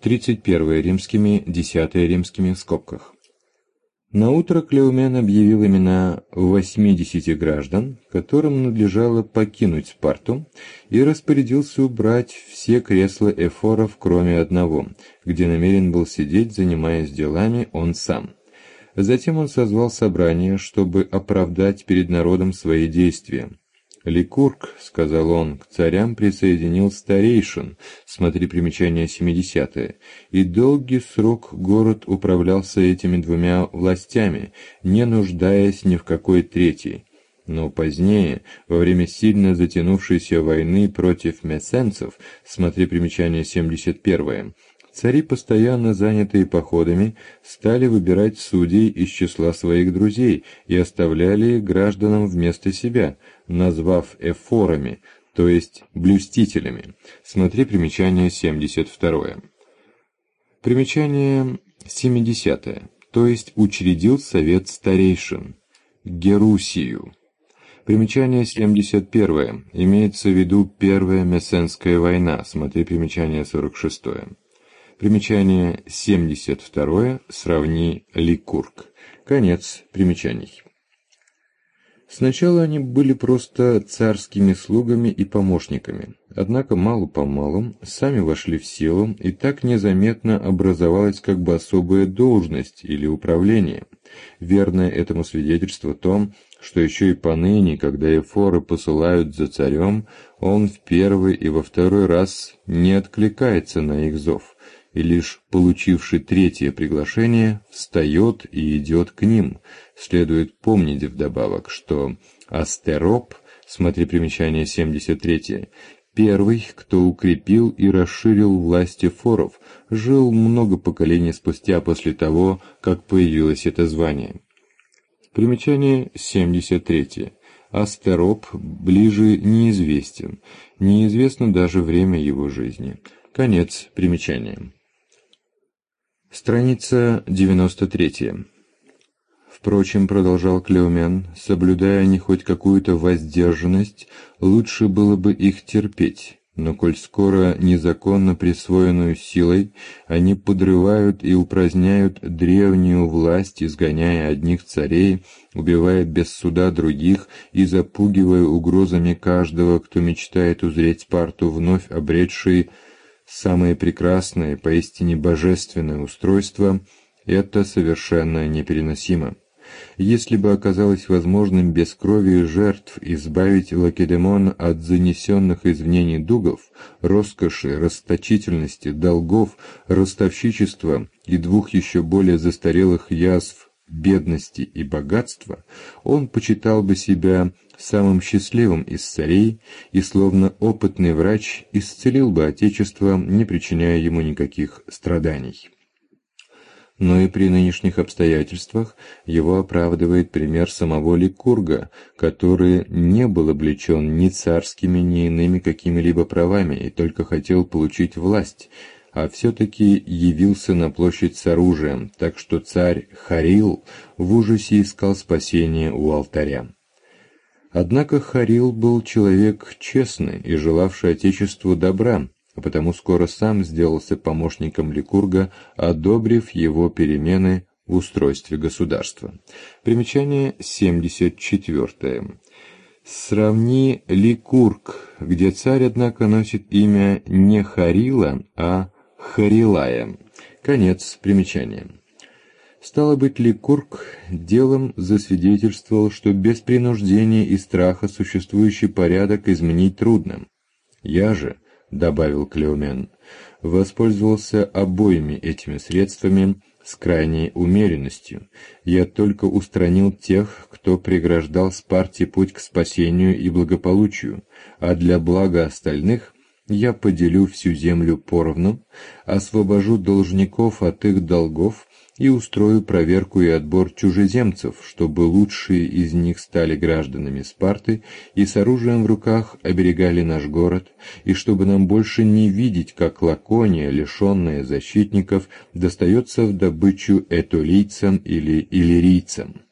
31 римскими, 10 римскими в скобках. Наутро Клеумен объявил имена 80 граждан, которым надлежало покинуть Спарту, и распорядился убрать все кресла эфоров, кроме одного, где намерен был сидеть, занимаясь делами он сам. Затем он созвал собрание, чтобы оправдать перед народом свои действия. «Ликург, — сказал он, — к царям присоединил старейшин, смотри примечание 70, и долгий срок город управлялся этими двумя властями, не нуждаясь ни в какой третьей. Но позднее, во время сильно затянувшейся войны против мессенцев, смотри примечание 71, цари, постоянно занятые походами, стали выбирать судей из числа своих друзей и оставляли их гражданам вместо себя, назвав эфорами, то есть блюстителями. Смотри примечание 72. Примечание 70, то есть учредил совет старейшин, Герусию. Примечание 71. Имеется в виду Первая Мессенская война, смотри примечание 46. Примечание 72. Сравни Ликург. Конец примечаний. Сначала они были просто царскими слугами и помощниками, однако мало-помалу сами вошли в силу, и так незаметно образовалась как бы особая должность или управление. Верное этому свидетельство то, что еще и поныне, когда эфоры посылают за царем, он в первый и во второй раз не откликается на их зов, и лишь получивший третье приглашение, встает и идет к ним. Следует помнить вдобавок, что Астероп, смотри примечание 73, первый, кто укрепил и расширил власть эфоров, жил много поколений спустя после того, как появилось это звание. Примечание 73. Астероп ближе неизвестен, неизвестно даже время его жизни. Конец примечания. Страница 93. Впрочем, продолжал Клеумен, соблюдая они хоть какую-то воздержанность, лучше было бы их терпеть, но коль скоро незаконно присвоенную силой они подрывают и упраздняют древнюю власть, изгоняя одних царей, убивая без суда других и запугивая угрозами каждого, кто мечтает узреть Спарту вновь обретшей самое прекрасное, поистине божественное устройство, это совершенно непереносимо. Если бы оказалось возможным без крови и жертв избавить Лакедемон от занесенных извне недугов, роскоши, расточительности, долгов, ростовщичества и двух еще более застарелых язв бедности и богатства, он почитал бы себя самым счастливым из царей и, словно опытный врач, исцелил бы Отечество, не причиняя ему никаких страданий. Но и при нынешних обстоятельствах его оправдывает пример самого Ликурга, который не был облечен ни царскими, ни иными какими-либо правами и только хотел получить власть, а все-таки явился на площадь с оружием, так что царь Харил в ужасе искал спасения у алтаря. Однако Харил был человек честный и желавший Отечеству добра, а потому скоро сам сделался помощником Ликурга, одобрив его перемены в устройстве государства. Примечание 74. Сравни Ликург, где царь, однако, носит имя не Харила, а Харилая. Конец примечания. Стало быть, Ликург делом засвидетельствовал, что без принуждения и страха существующий порядок изменить трудно. «Я же, — добавил Клеумен, — воспользовался обоими этими средствами с крайней умеренностью. Я только устранил тех, кто преграждал Спарте путь к спасению и благополучию, а для блага остальных я поделю всю землю поровну, освобожу должников от их долгов и устрою проверку и отбор чужеземцев, чтобы лучшие из них стали гражданами Спарты и с оружием в руках оберегали наш город, и чтобы нам больше не видеть, как Лакония, лишенная защитников, достается в добычу этолийцам или иллирийцам».